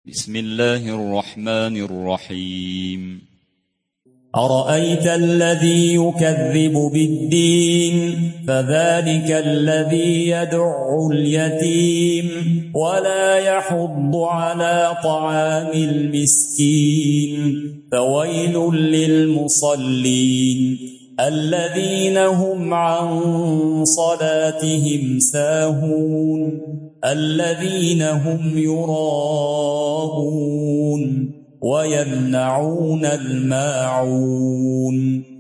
بسم الله الرحمن الرحيم أرأيت الذي يكذب بالدين فذلك الذي يدع اليتيم ولا يحض على طعام المسكين فويل للمصلين الذين هم عن صلاتهم ساهون الذين هم يراءون ويمنعون الماعون